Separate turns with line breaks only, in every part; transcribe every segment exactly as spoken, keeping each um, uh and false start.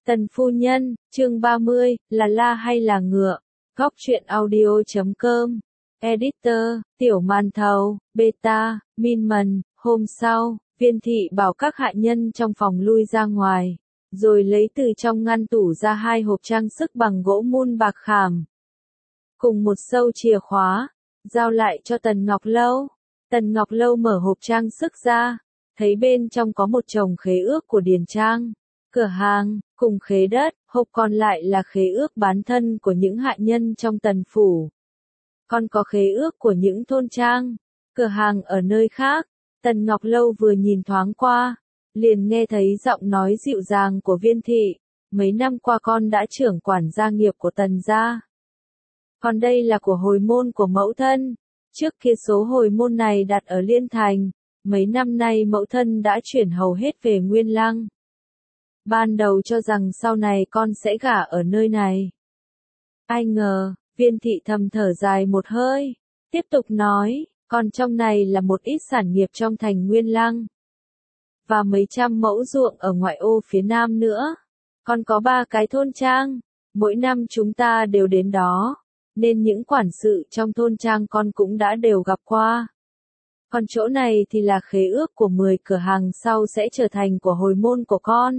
Tần phu nhân, chương ba mươi, là la hay là ngựa? Góc truyện audio chấm com. Editor, Tiểu Màn Thầu, Beta, Minman. Hôm sau, Viên thị bảo các hạ nhân trong phòng lui ra ngoài, rồi lấy từ trong ngăn tủ ra hai hộp trang sức bằng gỗ mun bạc khảm, cùng một sâu chìa khóa, giao lại cho Tần Ngọc Lâu. Tần Ngọc Lâu mở hộp trang sức ra, thấy bên trong có một chồng khế ước của Điền Trang, cửa hàng, cùng khế đất, hộp còn lại là khế ước bán thân của những hạ nhân trong Tần phủ. Còn có khế ước của những thôn trang, cửa hàng ở nơi khác. Tần Ngọc Lâu vừa nhìn thoáng qua, liền nghe thấy giọng nói dịu dàng của Viên thị, mấy năm qua con đã trưởng quản gia nghiệp của Tần gia. Còn đây là của hồi môn của mẫu thân, trước kia số hồi môn này đặt ở Liên Thành, mấy năm nay mẫu thân đã chuyển hầu hết về Nguyên Lăng. Ban đầu cho rằng sau này con sẽ gả ở nơi này. Ai ngờ, Viên thị thầm thở dài một hơi, tiếp tục nói, còn trong này là một ít sản nghiệp trong thành Nguyên Lăng, và mấy trăm mẫu ruộng ở ngoại ô phía nam nữa. Còn có ba cái thôn trang, mỗi năm chúng ta đều đến đó, nên những quản sự trong thôn trang con cũng đã đều gặp qua. Còn chỗ này thì là khế ước của mười cửa hàng sau sẽ trở thành của hồi môn của con.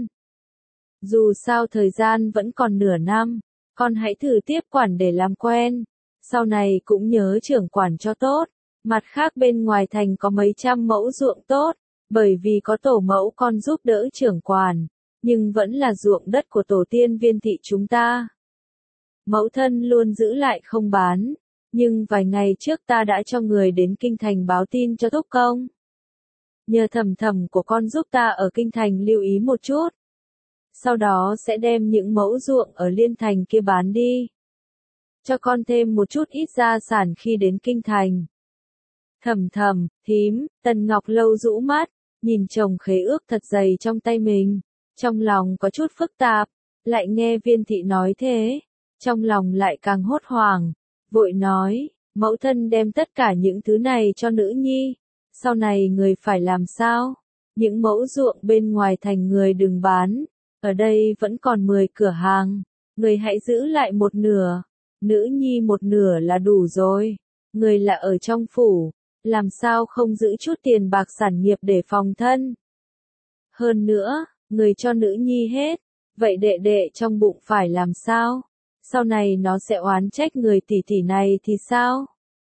Dù sao thời gian vẫn còn nửa năm, con hãy thử tiếp quản để làm quen, sau này cũng nhớ trưởng quản cho tốt. Mặt khác bên ngoài thành có mấy trăm mẫu ruộng tốt, bởi vì có tổ mẫu con giúp đỡ trưởng quản, nhưng vẫn là ruộng đất của tổ tiên Viên thị chúng ta. Mẫu thân luôn giữ lại không bán, nhưng vài ngày trước ta đã cho người đến kinh thành báo tin cho thúc công. Nhờ thầm thầm của con giúp ta ở kinh thành lưu ý một chút. Sau đó sẽ đem những mẫu ruộng ở Liên Thành kia bán đi, cho con thêm một chút ít gia sản khi đến kinh thành. Thầm thầm, thím. Tần Ngọc Lâu rũ mắt, nhìn chồng khế ước thật dày trong tay mình, trong lòng có chút phức tạp, lại nghe Viên thị nói thế, trong lòng lại càng hốt hoảng, vội nói, mẫu thân đem tất cả những thứ này cho nữ nhi, sau này người phải làm sao? Những mẫu ruộng bên ngoài thành người đừng bán, ở đây vẫn còn mười cửa hàng, người hãy giữ lại một nửa, nữ nhi một nửa là đủ rồi, người là ở trong phủ, làm sao không giữ chút tiền bạc sản nghiệp để phòng thân. Hơn nữa, người cho nữ nhi hết, vậy đệ đệ trong bụng phải làm sao? Sau này nó sẽ oán trách người tỷ tỷ này thì sao?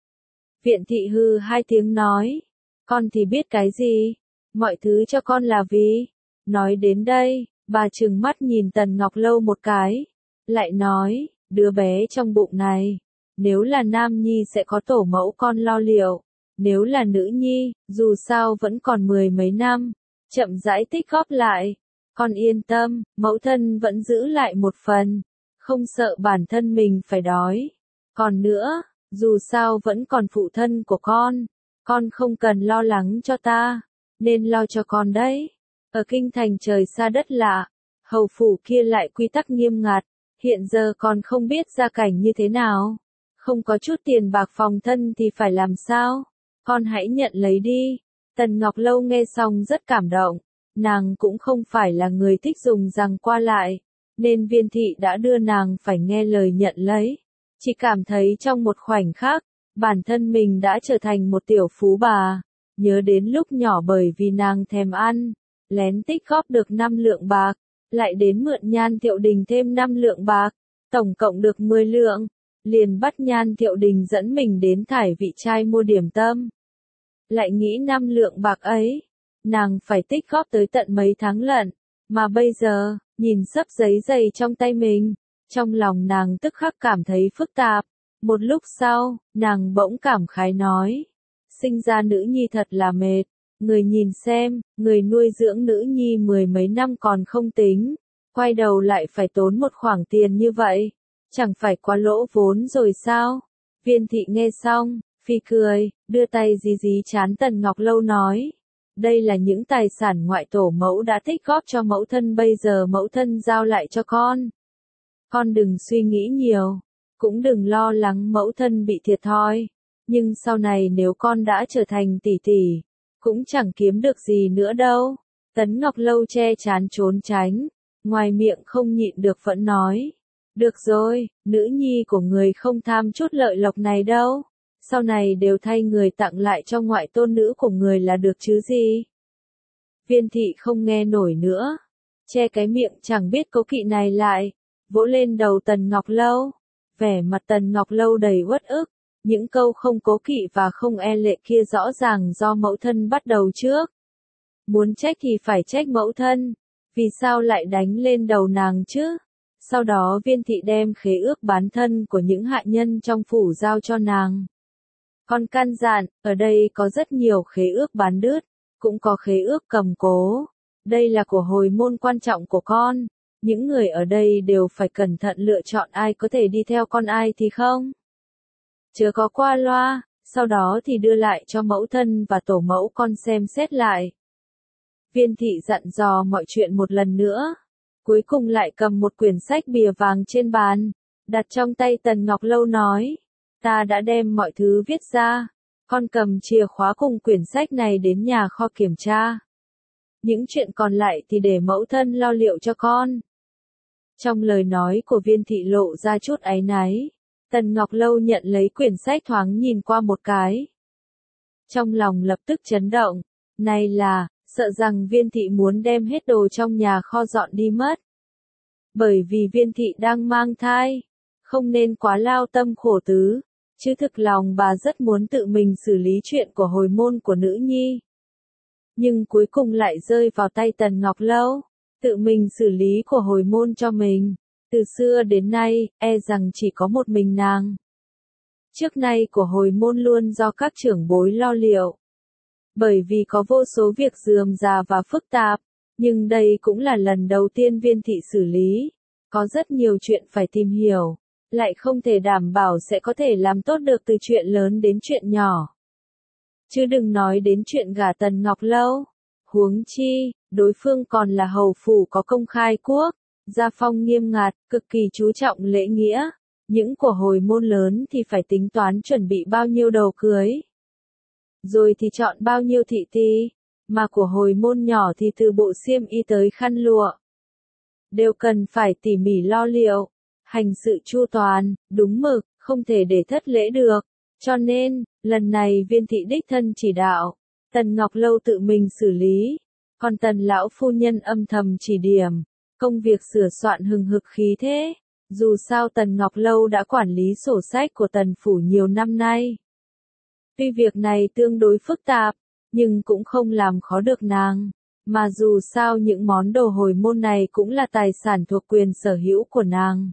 Viện thị hư hai tiếng nói, con thì biết cái gì, mọi thứ cho con là vì. Nói đến đây, bà trừng mắt nhìn Tần Ngọc Lâu một cái, lại nói, đứa bé trong bụng này, nếu là nam nhi sẽ có tổ mẫu con lo liệu, nếu là nữ nhi, dù sao vẫn còn mười mấy năm, chậm rãi tích góp lại, con yên tâm, mẫu thân vẫn giữ lại một phần, không sợ bản thân mình phải đói. Còn nữa, dù sao vẫn còn phụ thân của con, con không cần lo lắng cho ta, nên lo cho con đấy. Ở kinh thành trời xa đất lạ, hầu phủ kia lại quy tắc nghiêm ngặt, hiện giờ còn không biết gia cảnh như thế nào, không có chút tiền bạc phòng thân thì phải làm sao? Con hãy nhận lấy đi. Tần Ngọc Lâu nghe xong rất cảm động, nàng cũng không phải là người thích dùng rằng qua lại, nên Viên thị đã đưa nàng phải nghe lời nhận lấy. Chỉ cảm thấy trong một khoảnh khắc, bản thân mình đã trở thành một tiểu phú bà, nhớ đến lúc nhỏ bởi vì nàng thèm ăn, lén tích góp được năm lượng bạc, lại đến mượn Nhan Thiệu Đình thêm năm lượng bạc, tổng cộng được mười lượng, liền bắt Nhan Thiệu Đình dẫn mình đến Thải Vị Trai mua điểm tâm. Lại nghĩ năm lượng bạc ấy, nàng phải tích góp tới tận mấy tháng lận, mà bây giờ, nhìn sấp giấy dày trong tay mình, trong lòng nàng tức khắc cảm thấy phức tạp. Một lúc sau, nàng bỗng cảm khái nói, sinh ra nữ nhi thật là mệt, người nhìn xem, người nuôi dưỡng nữ nhi mười mấy năm còn không tính, quay đầu lại phải tốn một khoản tiền như vậy, chẳng phải quá lỗ vốn rồi sao? Viên thị nghe xong, phì cười, đưa tay dí dí trán Tần Ngọc Lâu nói, đây là những tài sản ngoại tổ mẫu đã tích góp cho mẫu thân, bây giờ mẫu thân giao lại cho con. Con đừng suy nghĩ nhiều, cũng đừng lo lắng mẫu thân bị thiệt thòi, nhưng sau này nếu con đã trở thành tỷ tỷ, cũng chẳng kiếm được gì nữa đâu. Tấn Ngọc Lâu che trán trốn tránh, ngoài miệng không nhịn được vẫn nói. Được rồi, nữ nhi của người không tham chút lợi lộc này đâu. Sau này đều thay người tặng lại cho ngoại tôn nữ của người là được chứ gì. Viên thị không nghe nổi nữa. Che cái miệng chẳng biết cố kỵ này lại. Vỗ lên đầu Tần Ngọc Lâu. Vẻ mặt Tần Ngọc Lâu đầy uất ức. Những câu không cố kỵ và không e lệ kia rõ ràng do mẫu thân bắt đầu trước. Muốn trách thì phải trách mẫu thân. Vì sao lại đánh lên đầu nàng chứ? Sau đó Viên thị đem khế ước bán thân của những hạ nhân trong phủ giao cho nàng. Con căn dặn, ở đây có rất nhiều khế ước bán đứt, cũng có khế ước cầm cố. Đây là của hồi môn quan trọng của con. Những người ở đây đều phải cẩn thận lựa chọn ai có thể đi theo con ai thì không. Chớ có qua loa, sau đó thì đưa lại cho mẫu thân và tổ mẫu con xem xét lại. Viên thị dặn dò mọi chuyện một lần nữa. Cuối cùng lại cầm một quyển sách bìa vàng trên bàn, đặt trong tay Tần Ngọc Lâu nói. Ta đã đem mọi thứ viết ra, con cầm chìa khóa cùng quyển sách này đến nhà kho kiểm tra. Những chuyện còn lại thì để mẫu thân lo liệu cho con. Trong lời nói của Viên thị lộ ra chút áy náy, Tần Ngọc Lâu nhận lấy quyển sách thoáng nhìn qua một cái. Trong lòng lập tức chấn động, này là, sợ rằng Viên thị muốn đem hết đồ trong nhà kho dọn đi mất. Bởi vì Viên thị đang mang thai, không nên quá lao tâm khổ tứ, chứ thực lòng bà rất muốn tự mình xử lý chuyện của hồi môn của nữ nhi. Nhưng cuối cùng lại rơi vào tay Tần Ngọc Lâu, tự mình xử lý của hồi môn cho mình. Từ xưa đến nay, e rằng chỉ có một mình nàng. Trước nay của hồi môn luôn do các trưởng bối lo liệu. Bởi vì có vô số việc rườm rà và phức tạp, nhưng đây cũng là lần đầu tiên Viên thị xử lý. Có rất nhiều chuyện phải tìm hiểu, lại không thể đảm bảo sẽ có thể làm tốt được từ chuyện lớn đến chuyện nhỏ. Chứ đừng nói đến chuyện gả Tần Ngọc Lâu. Huống chi, đối phương còn là hầu phủ có công khai quốc, gia phong nghiêm ngặt, cực kỳ chú trọng lễ nghĩa. Những của hồi môn lớn thì phải tính toán chuẩn bị bao nhiêu đầu cưới. Rồi thì chọn bao nhiêu thị ti, mà của hồi môn nhỏ thì từ bộ xiêm y tới khăn lụa. Đều cần phải tỉ mỉ lo liệu, hành sự chu toàn, đúng mực, không thể để thất lễ được. Cho nên, lần này Viên thị đích thân chỉ đạo, Tần Ngọc Lâu tự mình xử lý, còn Tần lão phu nhân âm thầm chỉ điểm, công việc sửa soạn hừng hực khí thế. Dù sao Tần Ngọc Lâu đã quản lý sổ sách của Tần phủ nhiều năm nay. Tuy việc này tương đối phức tạp, nhưng cũng không làm khó được nàng, mà dù sao những món đồ hồi môn này cũng là tài sản thuộc quyền sở hữu của nàng.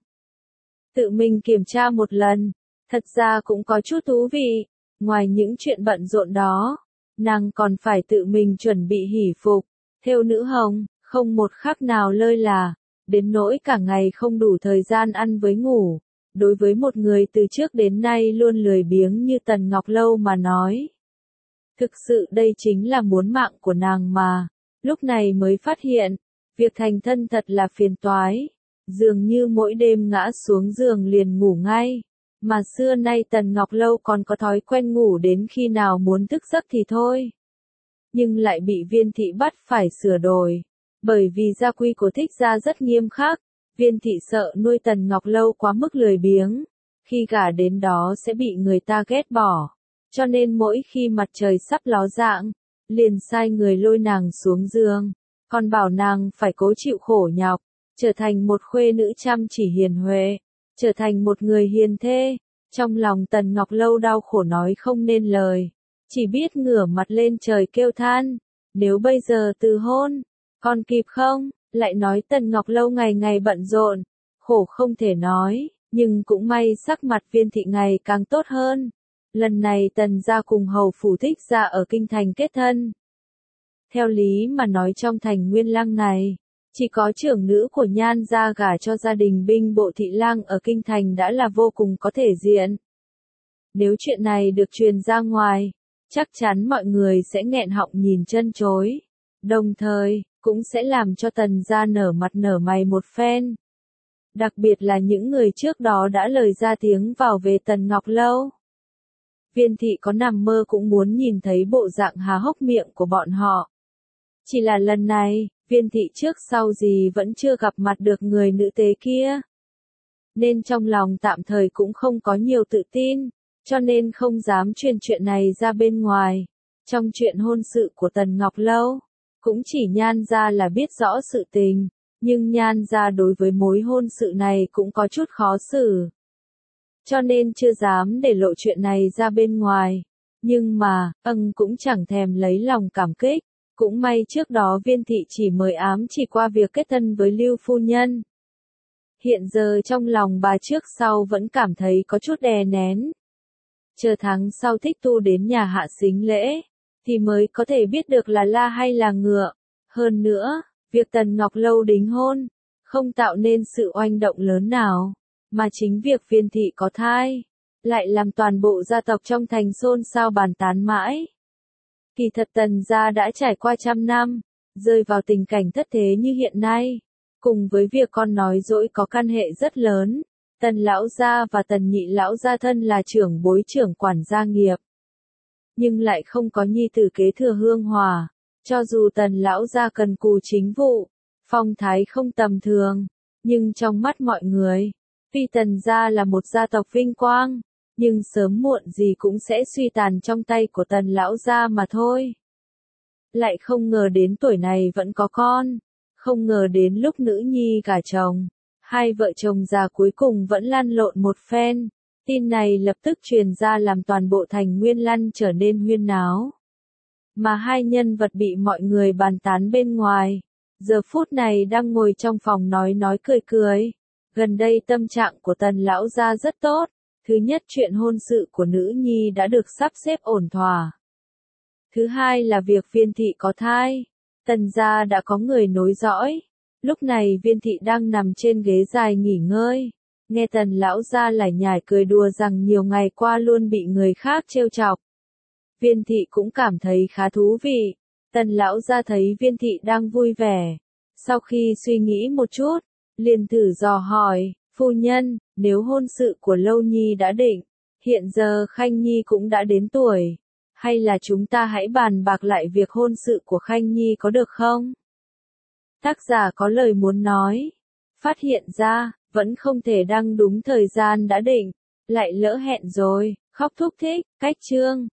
Tự mình kiểm tra một lần, thật ra cũng có chút thú vị, ngoài những chuyện bận rộn đó, nàng còn phải tự mình chuẩn bị hỷ phục, thêu nữ hồng, không một khắc nào lơi là, đến nỗi cả ngày không đủ thời gian ăn với ngủ. Đối với một người từ trước đến nay luôn lười biếng như Tần Ngọc Lâu mà nói. Thực sự đây chính là muốn mạng của nàng mà. Lúc này mới phát hiện, việc thành thân thật là phiền toái. Dường như mỗi đêm ngã xuống giường liền ngủ ngay. Mà xưa nay Tần Ngọc Lâu còn có thói quen ngủ đến khi nào muốn thức giấc thì thôi. Nhưng lại bị Viên thị bắt phải sửa đổi. Bởi vì gia quy của Thích gia rất nghiêm khắc. Viên thị sợ nuôi Tần Ngọc Lâu quá mức lười biếng, khi gả đến đó sẽ bị người ta ghét bỏ. Cho nên mỗi khi mặt trời sắp ló dạng, liền sai người lôi nàng xuống giường, còn bảo nàng phải cố chịu khổ nhọc, trở thành một khuê nữ chăm chỉ hiền huệ, trở thành một người hiền thê. Trong lòng Tần Ngọc Lâu đau khổ nói không nên lời, chỉ biết ngửa mặt lên trời kêu than, nếu bây giờ từ hôn, còn kịp không? Lại nói Tần Ngọc Lâu ngày ngày bận rộn, khổ không thể nói, nhưng cũng may sắc mặt Viên thị ngày càng tốt hơn. Lần này Tần gia cùng hầu phủ Thích gia ở kinh thành kết thân. Theo lý mà nói trong thành Nguyên Lăng này, chỉ có trưởng nữ của Nhan gia gả cho gia đình binh bộ thị lang ở kinh thành đã là vô cùng có thể diện. Nếu chuyện này được truyền ra ngoài, chắc chắn mọi người sẽ nghẹn họng nhìn chân chối. Đồng thời, cũng sẽ làm cho Tần gia nở mặt nở mày một phen. Đặc biệt là những người trước đó đã lời ra tiếng vào về Tần Ngọc Lâu. Viên thị có nằm mơ cũng muốn nhìn thấy bộ dạng há hốc miệng của bọn họ. Chỉ là lần này, Viên thị trước sau gì vẫn chưa gặp mặt được người nữ tế kia. Nên trong lòng tạm thời cũng không có nhiều tự tin, cho nên không dám truyền chuyện này ra bên ngoài. Trong chuyện hôn sự của Tần Ngọc Lâu, cũng chỉ Nhan gia là biết rõ sự tình, nhưng Nhan gia đối với mối hôn sự này cũng có chút khó xử. Cho nên chưa dám để lộ chuyện này ra bên ngoài. Nhưng mà, ân cũng chẳng thèm lấy lòng cảm kích. Cũng may trước đó Viên thị chỉ mới ám chỉ qua việc kết thân với Lưu phu nhân. Hiện giờ trong lòng bà trước sau vẫn cảm thấy có chút đè nén. Chờ tháng sau Thích Tu đến nhà hạ sính lễ, thì mới có thể biết được là la hay là ngựa. Hơn nữa, việc Tần Ngọc Lâu đính hôn, không tạo nên sự oanh động lớn nào, mà chính việc Viên thị có thai, lại làm toàn bộ gia tộc trong thành xôn xao bàn tán mãi. Kỳ thật Tần gia đã trải qua trăm năm, rơi vào tình cảnh thất thế như hiện nay. Cùng với việc con nói dỗi có căn hệ rất lớn, Tần lão gia và Tần nhị lão gia thân là trưởng bối trưởng quản gia nghiệp. Nhưng lại không có nhi tử kế thừa hương hòa, cho dù Tần lão gia cần cù chính vụ, phong thái không tầm thường, nhưng trong mắt mọi người, tuy Tần gia là một gia tộc vinh quang, nhưng sớm muộn gì cũng sẽ suy tàn trong tay của Tần lão gia mà thôi. Lại không ngờ đến tuổi này vẫn có con, không ngờ đến lúc nữ nhi gả chồng, hai vợ chồng già cuối cùng vẫn lăn lộn một phen. Tin này lập tức truyền ra làm toàn bộ thành Nguyên Lăng trở nên huyên náo. Mà hai nhân vật bị mọi người bàn tán bên ngoài, giờ phút này đang ngồi trong phòng nói nói cười cười. Gần đây tâm trạng của Tần lão gia rất tốt. Thứ nhất, chuyện hôn sự của nữ nhi đã được sắp xếp ổn thỏa. Thứ hai là việc Viên thị có thai. Tần gia đã có người nối dõi. Lúc này Viên thị đang nằm trên ghế dài nghỉ ngơi. Nghe Tần lão gia lải nhải cười đùa rằng nhiều ngày qua luôn bị người khác trêu chọc. Viên thị cũng cảm thấy khá thú vị. Tần lão gia thấy Viên thị đang vui vẻ. Sau khi suy nghĩ một chút, liền thử dò hỏi, phu nhân, nếu hôn sự của Lâu Nhi đã định, hiện giờ Khanh Nhi cũng đã đến tuổi, hay là chúng ta hãy bàn bạc lại việc hôn sự của Khanh Nhi có được không? Tác giả có lời muốn nói, phát hiện ra, vẫn không thể đăng đúng thời gian đã định, lại lỡ hẹn rồi, khóc thúc thích, cách chương.